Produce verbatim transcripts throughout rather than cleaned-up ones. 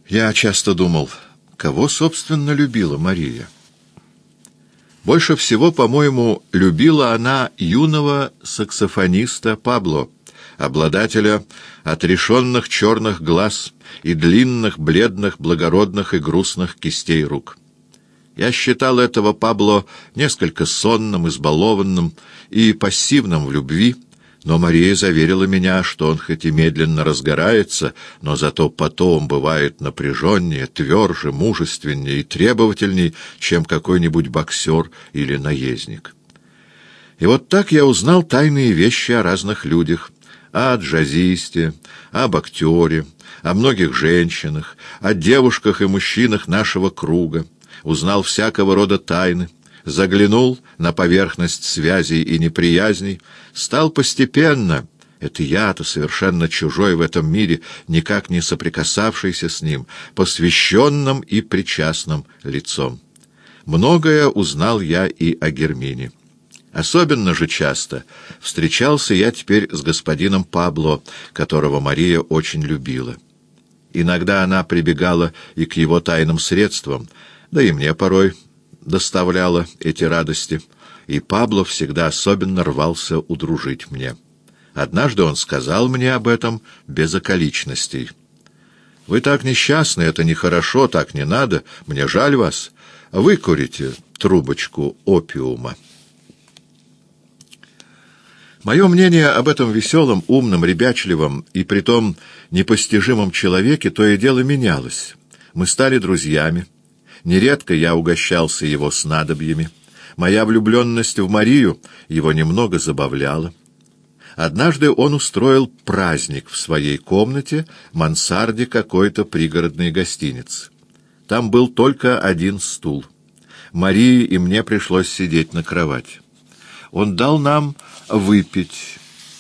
Я часто думал, кого, собственно, любила Мария. Больше всего, по-моему, любила она юного саксофониста Пабло, обладателя отрешенных черных глаз и длинных, бледных, благородных и грустных кистей рук. Я считал этого Пабло несколько сонным, избалованным и пассивным в любви, но Мария заверила меня, что он хоть и медленно разгорается, но зато потом бывает напряженнее, тверже, мужественнее и требовательней, чем какой-нибудь боксер или наездник. И вот так я узнал тайные вещи о разных людях, о джазисте, об актере, о многих женщинах, о девушках и мужчинах нашего круга, узнал всякого рода тайны, заглянул на поверхность связей и неприязней, стал постепенно, это я-то совершенно чужой в этом мире, никак не соприкасавшийся с ним, посвященным и причастным лицом. Многое узнал я и о Гермине. Особенно же часто встречался я теперь с господином Пабло, которого Мария очень любила. Иногда она прибегала и к его тайным средствам, да и мне порой доставляла эти радости, и Пабло всегда особенно рвался удружить мне. Однажды он сказал мне об этом без околичностей. «Вы так несчастны, это нехорошо, так не надо, мне жаль вас. Выкурите трубочку опиума». Мое мнение об этом веселом, умном, ребячливом и притом непостижимом человеке то и дело менялось. Мы стали друзьями. Нередко я угощался его снадобьями. Моя влюбленность в Марию его немного забавляла. Однажды он устроил праздник в своей комнате, мансарде какой-то пригородной гостиницы. Там был только один стул. Марии и мне пришлось сидеть на кровати. Он дал нам выпить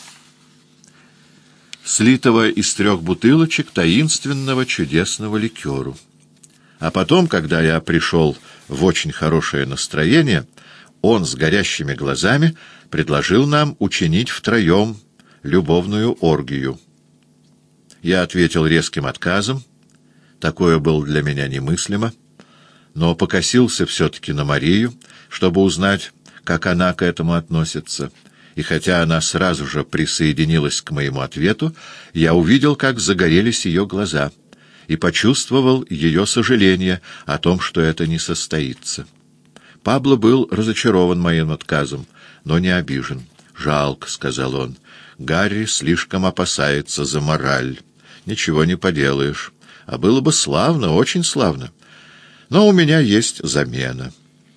слитого из трех бутылочек таинственного чудесного ликеру. А потом, когда я пришел в очень хорошее настроение, он с горящими глазами предложил нам учинить втроем любовную оргию. Я ответил резким отказом. Такое было для меня немыслимо, но покосился все-таки на Марию, чтобы узнать, как она к этому относится. И хотя она сразу же присоединилась к моему ответу, я увидел, как загорелись ее глаза, и почувствовал ее сожаление о том, что это не состоится. Пабло был разочарован моим отказом, но не обижен. «Жалко», — сказал он, — «Гарри слишком опасается за мораль. Ничего не поделаешь. А было бы славно, очень славно. Но у меня есть замена».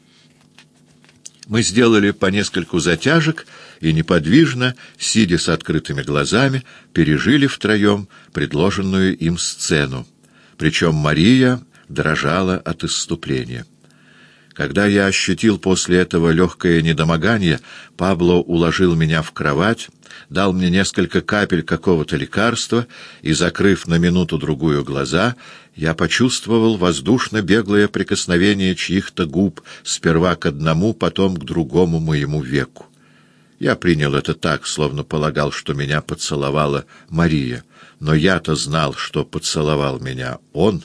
Мы сделали по нескольку затяжек и неподвижно, сидя с открытыми глазами, пережили втроем предложенную им сцену. Причем Мария дрожала от исступления. Когда я ощутил после этого легкое недомогание, Пабло уложил меня в кровать, дал мне несколько капель какого-то лекарства и, закрыв на минуту-другую глаза, я почувствовал воздушно-беглое прикосновение чьих-то губ, сперва к одному, потом к другому моему веку. Я принял это так, словно полагал, что меня поцеловала Мария, но я-то знал, что поцеловал меня он.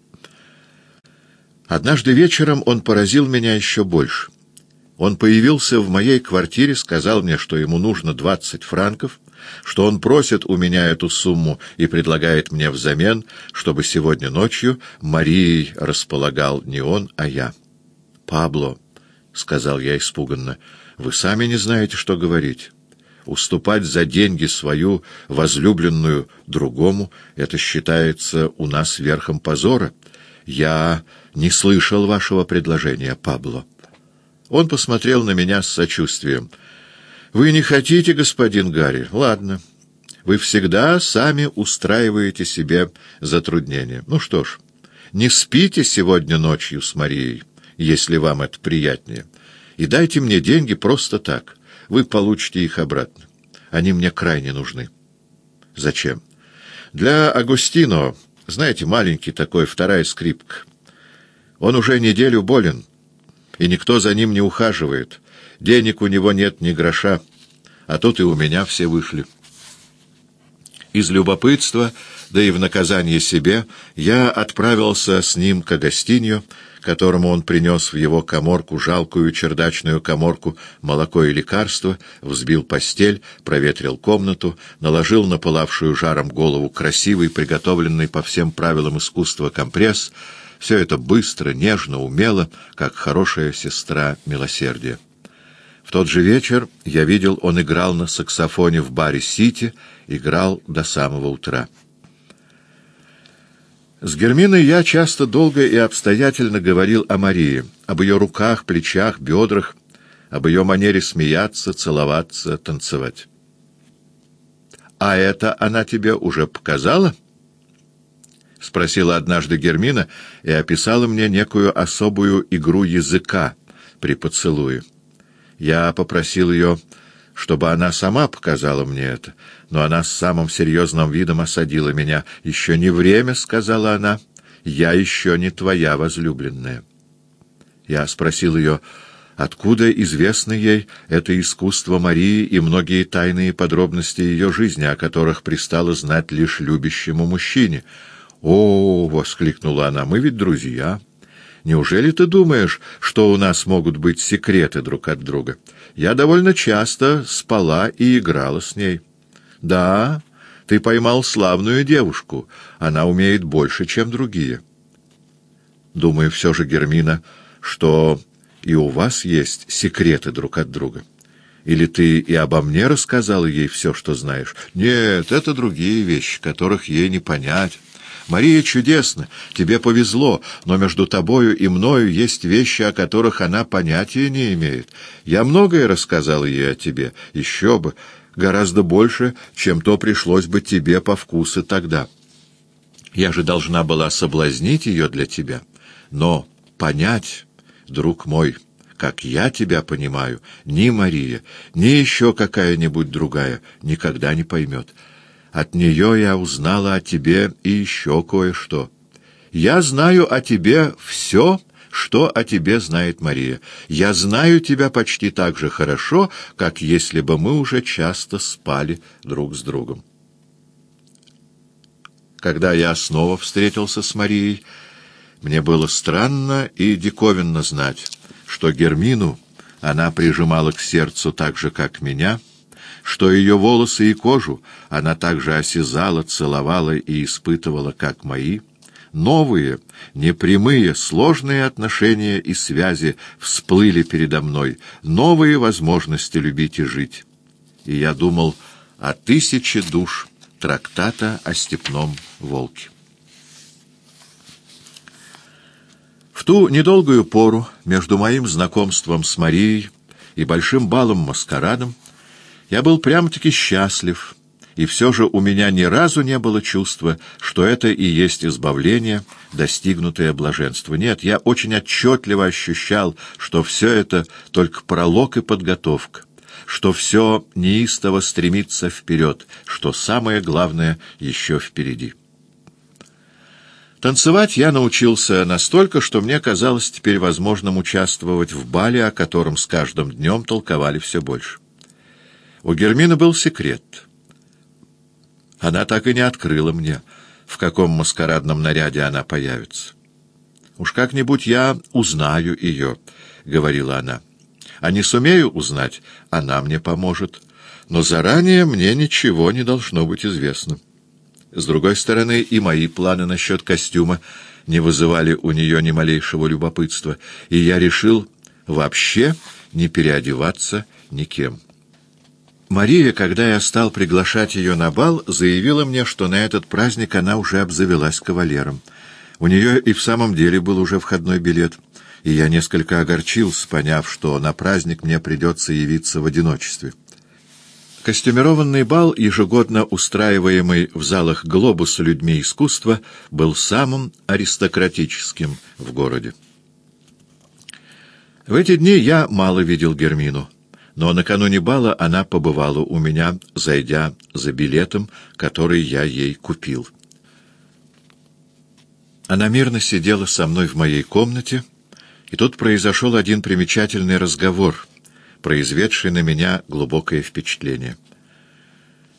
Однажды вечером он поразил меня еще больше. Он появился в моей квартире, сказал мне, что ему нужно двадцать франков, что он просит у меня эту сумму и предлагает мне взамен, чтобы сегодня ночью Марией располагал не он, а я. «Пабло», — сказал я испуганно, — «вы сами не знаете, что говорить. Уступать за деньги свою возлюбленную другому — это считается у нас верхом позора. Я не слышал вашего предложения, Пабло». Он посмотрел на меня с сочувствием. «Вы не хотите, господин Гарри? Ладно. Вы всегда сами устраиваете себе затруднения. Ну что ж, не спите сегодня ночью с Марией, если вам это приятнее, и дайте мне деньги просто так. Вы получите их обратно. Они мне крайне нужны». «Зачем?» «Для Агустино, знаете, маленький такой, вторая скрипка. Он уже неделю болен, и никто за ним не ухаживает. Денег у него нет ни гроша, а тут и у меня все вышли». Из любопытства, да и в наказание себе, я отправился с ним к Агастинью, которому он принес в его каморку, жалкую чердачную каморку, молоко и лекарства, взбил постель, проветрил комнату, наложил на пылавшую жаром голову красивый, приготовленный по всем правилам искусства компресс. Все это быстро, нежно, умело, как хорошая сестра милосердия. В тот же вечер я видел, он играл на саксофоне в баре «Сити», играл до самого утра. С Герминой я часто долго и обстоятельно говорил о Марии, об ее руках, плечах, бедрах, об ее манере смеяться, целоваться, танцевать. «А это она тебе уже показала?» — спросила однажды Гермина и описала мне некую особую игру языка при поцелуе. Я попросил ее, чтобы она сама показала мне это, но она с самым серьезным видом осадила меня. «Еще не время», — сказала она, — «я еще не твоя возлюбленная». Я спросил ее, откуда известно ей это искусство Марии и многие тайные подробности ее жизни, о которых пристало знать лишь любящему мужчине. «О, — воскликнула она, — мы ведь друзья. Неужели ты думаешь, что у нас могут быть секреты друг от друга? Я довольно часто спала и играла с ней. Да, ты поймал славную девушку. Она умеет больше, чем другие. Думаю все же, Гермина, что и у вас есть секреты друг от друга. Или ты и обо мне рассказала ей все, что знаешь? Нет, это другие вещи, которых ей не понять. Мария чудесна, тебе повезло, но между тобою и мною есть вещи, о которых она понятия не имеет. Я многое рассказал ей о тебе, еще бы, гораздо больше, чем то пришлось бы тебе по вкусу тогда. Я же должна была соблазнить ее для тебя, но понять, друг мой, как я тебя понимаю, ни Мария, ни еще какая-нибудь другая никогда не поймет. От нее я узнала о тебе и еще кое-что. Я знаю о тебе все, что о тебе знает Мария. Я знаю тебя почти так же хорошо, как если бы мы уже часто спали друг с другом». Когда я снова встретился с Марией, мне было странно и диковинно знать, что Гермину она прижимала к сердцу так же, как меня, что ее волосы и кожу она также осязала, целовала и испытывала, как мои. Новые, непрямые, сложные отношения и связи всплыли передо мной, новые возможности любить и жить. И я думал о тысяче душ трактата о степном волке. В ту недолгую пору между моим знакомством с Марией и большим балом-маскарадом я был прямо-таки счастлив, и все же у меня ни разу не было чувства, что это и есть избавление, достигнутое блаженство. Нет, я очень отчетливо ощущал, что все это только пролог и подготовка, что все неистово стремится вперед, что самое главное еще впереди. Танцевать я научился настолько, что мне казалось теперь возможным участвовать в бале, о котором с каждым днем толковали все больше. У Гермины был секрет. Она так и не открыла мне, в каком маскарадном наряде она появится. «Уж как-нибудь я узнаю ее», — говорила она. «А не сумею узнать, она мне поможет. Но заранее мне ничего не должно быть известно». С другой стороны, и мои планы насчет костюма не вызывали у нее ни малейшего любопытства, и я решил вообще не переодеваться никем. Мария, когда я стал приглашать ее на бал, заявила мне, что на этот праздник она уже обзавелась кавалером. У нее и в самом деле был уже входной билет, и я несколько огорчился, поняв, что на праздник мне придется явиться в одиночестве. Костюмированный бал, ежегодно устраиваемый в залах «Глобуса» людьми искусства, был самым аристократическим в городе. В эти дни я мало видел Гермину, но накануне бала она побывала у меня, зайдя за билетом, который я ей купил. Она мирно сидела со мной в моей комнате, и тут произошел один примечательный разговор, произведший на меня глубокое впечатление.